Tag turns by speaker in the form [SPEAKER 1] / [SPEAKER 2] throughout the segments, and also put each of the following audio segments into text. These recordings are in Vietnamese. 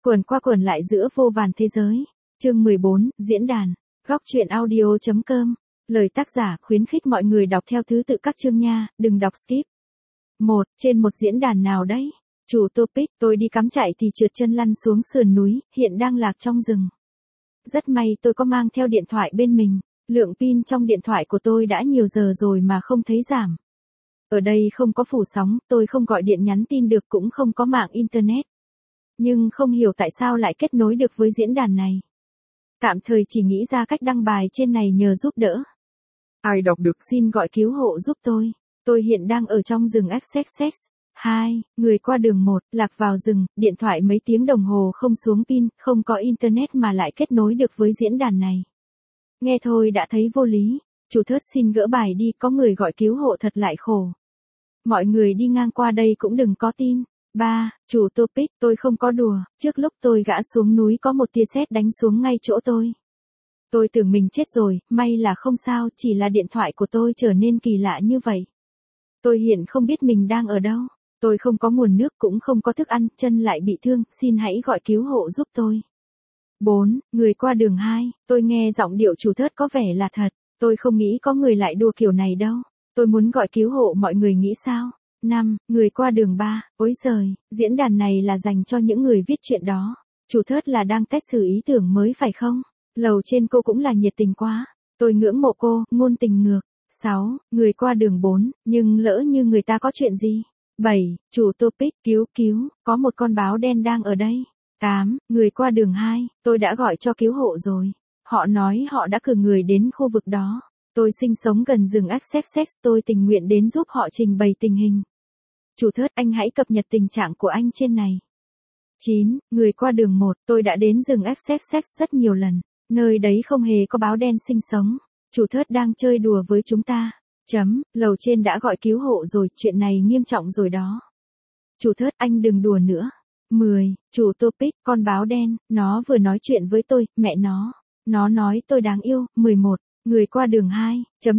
[SPEAKER 1] Quẩn qua quẩn lại giữa vô vàn thế giới. Chương 14, diễn đàn. Góc truyện audio.com. Lời tác giả khuyến khích mọi người đọc theo thứ tự các chương nha, đừng đọc skip. 1. Trên một diễn đàn nào đấy. Chủ topic, tôi đi cắm trại thì trượt chân lăn xuống sườn núi, hiện đang lạc trong rừng. Rất may tôi có mang theo điện thoại bên mình. Lượng pin trong điện thoại của tôi đã nhiều giờ rồi mà không thấy giảm. Ở đây không có phủ sóng, tôi không gọi điện nhắn tin được, cũng không có mạng internet. Nhưng không hiểu tại sao lại kết nối được với diễn đàn này. Tạm thời chỉ nghĩ ra cách đăng bài trên này nhờ giúp đỡ. Ai đọc được xin gọi cứu hộ giúp tôi. Tôi hiện đang ở trong rừng XXX. 2. Người qua đường 1, lạc vào rừng, điện thoại mấy tiếng đồng hồ không xuống pin, không có internet mà lại kết nối được với diễn đàn này. Nghe thôi đã thấy vô lý. Chủ thớt xin gỡ bài đi, có người gọi cứu hộ thật lại khổ. Mọi người đi ngang qua đây cũng đừng có tin. 3. Chủ topic, tôi không có đùa, trước lúc tôi gã xuống núi có một tia sét đánh xuống ngay chỗ tôi. Tôi tưởng mình chết rồi, may là không sao, chỉ là điện thoại của tôi trở nên kỳ lạ như vậy. Tôi hiện không biết mình đang ở đâu, tôi không có nguồn nước cũng không có thức ăn, chân lại bị thương, xin hãy gọi cứu hộ giúp tôi. 4. Người qua đường 2, tôi nghe giọng điệu chủ thớt có vẻ là thật, tôi không nghĩ có người lại đùa kiểu này đâu, tôi muốn gọi cứu hộ, mọi người nghĩ sao? 5. Người qua đường 3, ối giời, diễn đàn này là dành cho những người viết chuyện đó. Chủ thớt là đang test thử ý tưởng mới phải không? Lầu trên cô cũng là nhiệt tình quá. Tôi ngưỡng mộ cô, ngôn tình ngược. 6. Người qua đường 4, nhưng lỡ như người ta có chuyện gì? 7. Chủ topic, cứu, có một con báo đen đang ở đây. 8. Người qua đường 2, tôi đã gọi cho cứu hộ rồi. Họ nói họ đã cử người đến khu vực đó. Tôi sinh sống gần rừng XXX, tôi tình nguyện đến giúp họ trình bày tình hình. Chủ thớt, anh hãy cập nhật tình trạng của anh trên này. 9. Người qua đường 1, tôi đã đến rừng XXX rất nhiều lần. Nơi đấy không hề có báo đen sinh sống. Chủ thớt đang chơi đùa với chúng ta. Lầu trên đã gọi cứu hộ rồi, chuyện này nghiêm trọng rồi đó. Chủ thớt, anh đừng đùa nữa. 10. Chủ topic, con báo đen, nó vừa nói chuyện với tôi, mẹ nó. Nó nói tôi đáng yêu. 11. Người qua đường 2,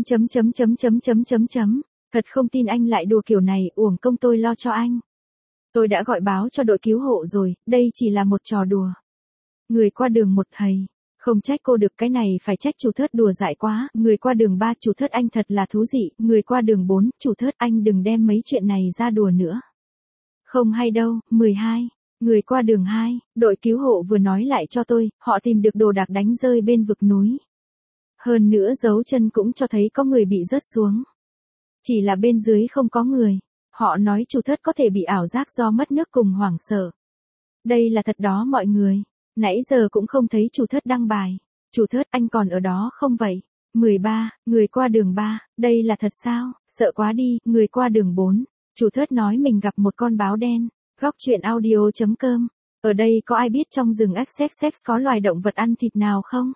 [SPEAKER 1] Thật không tin anh lại đùa kiểu này, uổng công tôi lo cho anh. Tôi đã gọi báo cho đội cứu hộ rồi, đây chỉ là một trò đùa. Người qua đường 1, thầy. Không trách cô được, cái này phải trách chủ thớt đùa dại quá. Người qua đường 3, chủ thớt anh thật là thú vị. Người qua đường 4, chủ thớt anh đừng đem mấy chuyện này ra đùa nữa. Không hay đâu. 12. Người qua đường 2, đội cứu hộ vừa nói lại cho tôi, họ tìm được đồ đạc đánh rơi bên vực núi. Hơn nữa dấu chân cũng cho thấy có người bị rớt xuống. Chỉ là bên dưới không có người. Họ nói chủ thớt có thể bị ảo giác do mất nước cùng hoảng sợ. Đây là thật đó mọi người. Nãy giờ cũng không thấy chủ thớt đăng bài. Chủ thớt, anh còn ở đó không vậy? 13. Người qua đường 3, đây là thật sao? Sợ quá đi. Người qua đường 4, chủ thớt nói mình gặp một con báo đen. Góc truyện audio.com. Ở đây có ai biết trong rừng XXX có loài động vật ăn thịt nào không?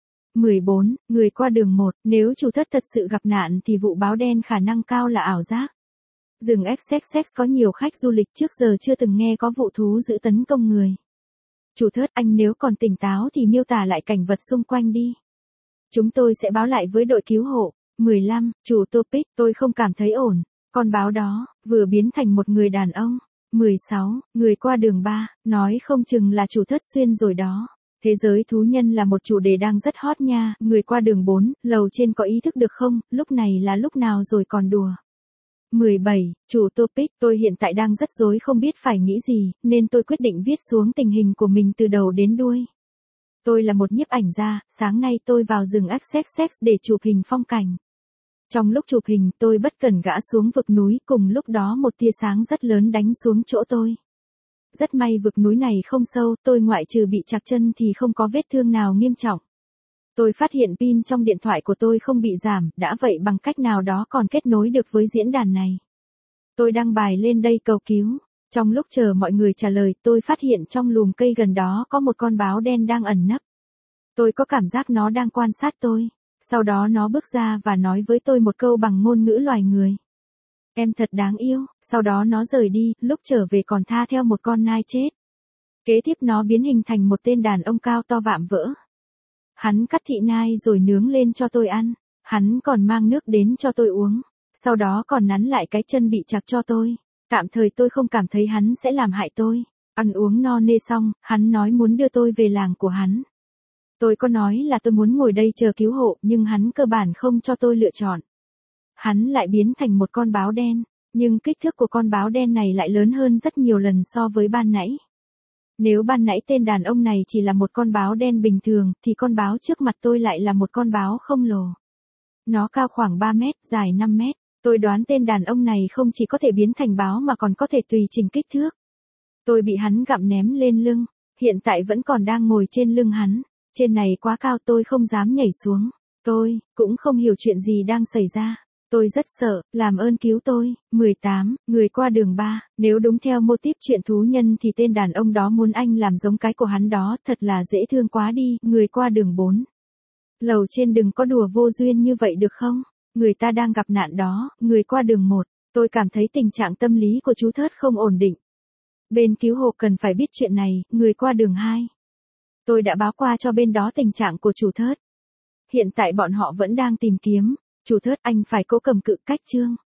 [SPEAKER 1] 14. Người qua đường 1, nếu chủ thớt thật sự gặp nạn thì vụ báo đen khả năng cao là ảo giác. Rừng XXX có nhiều khách du lịch, trước giờ chưa từng nghe có vụ thú dữ tấn công người. Chủ thớt, anh nếu còn tỉnh táo thì miêu tả lại cảnh vật xung quanh đi. Chúng tôi sẽ báo lại với đội cứu hộ. 15. Chủ topic, tôi không cảm thấy ổn. Con báo đó, vừa biến thành một người đàn ông. 16. Người qua đường 3, nói không chừng là chủ thớt xuyên rồi đó. Thế giới thú nhân là một chủ đề đang rất hot nha. Người qua đường 4, lầu trên có ý thức được không, lúc này là lúc nào rồi còn đùa. 17. Chủ topic, tôi hiện tại đang rất rối không biết phải nghĩ gì, nên tôi quyết định viết xuống tình hình của mình từ đầu đến đuôi. Tôi là một nhiếp ảnh gia, sáng nay tôi vào rừng XXX để chụp hình phong cảnh. Trong lúc chụp hình tôi bất cẩn gã xuống vực núi, cùng lúc đó một tia sáng rất lớn đánh xuống chỗ tôi. Rất may vực núi này không sâu, tôi ngoại trừ bị chạc chân thì không có vết thương nào nghiêm trọng. Tôi phát hiện pin trong điện thoại của tôi không bị giảm, đã vậy bằng cách nào đó còn kết nối được với diễn đàn này. Tôi đăng bài lên đây cầu cứu. Trong lúc chờ mọi người trả lời, tôi phát hiện trong lùm cây gần đó có một con báo đen đang ẩn nấp. Tôi có cảm giác nó đang quan sát tôi. Sau đó nó bước ra và nói với tôi một câu bằng ngôn ngữ loài người. Em thật đáng yêu. Sau đó nó rời đi, lúc trở về còn tha theo một con nai chết. Kế tiếp nó biến hình thành một tên đàn ông cao to vạm vỡ. Hắn cắt thịt nai rồi nướng lên cho tôi ăn. Hắn còn mang nước đến cho tôi uống. Sau đó còn nắn lại cái chân bị chặt cho tôi. Tạm thời tôi không cảm thấy hắn sẽ làm hại tôi. Ăn uống no nê xong, hắn nói muốn đưa tôi về làng của hắn. Tôi có nói là tôi muốn ngồi đây chờ cứu hộ, nhưng hắn cơ bản không cho tôi lựa chọn. Hắn lại biến thành một con báo đen, nhưng kích thước của con báo đen này lại lớn hơn rất nhiều lần so với ban nãy. Nếu ban nãy tên đàn ông này chỉ là một con báo đen bình thường, thì con báo trước mặt tôi lại là một con báo khổng lồ. Nó cao khoảng 3 mét, dài 5 mét. Tôi đoán tên đàn ông này không chỉ có thể biến thành báo mà còn có thể tùy chỉnh kích thước. Tôi bị hắn gặm ném lên lưng, hiện tại vẫn còn đang ngồi trên lưng hắn. Trên này quá cao tôi không dám nhảy xuống. Tôi cũng không hiểu chuyện gì đang xảy ra. Tôi rất sợ, làm ơn cứu tôi. 18, người qua đường 3, nếu đúng theo mô típ chuyện thú nhân thì tên đàn ông đó muốn anh làm giống cái của hắn đó, thật là dễ thương quá đi. Người qua đường 4. Lầu trên đừng có đùa vô duyên như vậy được không? Người ta đang gặp nạn đó. Người qua đường 1, tôi cảm thấy tình trạng tâm lý của chú Thớt không ổn định. Bên cứu hộ cần phải biết chuyện này. Người qua đường 2. Tôi đã báo qua cho bên đó tình trạng của chủ Thớt. Hiện tại bọn họ vẫn đang tìm kiếm. Chủ Thớt, anh phải cố cầm cự cách chương.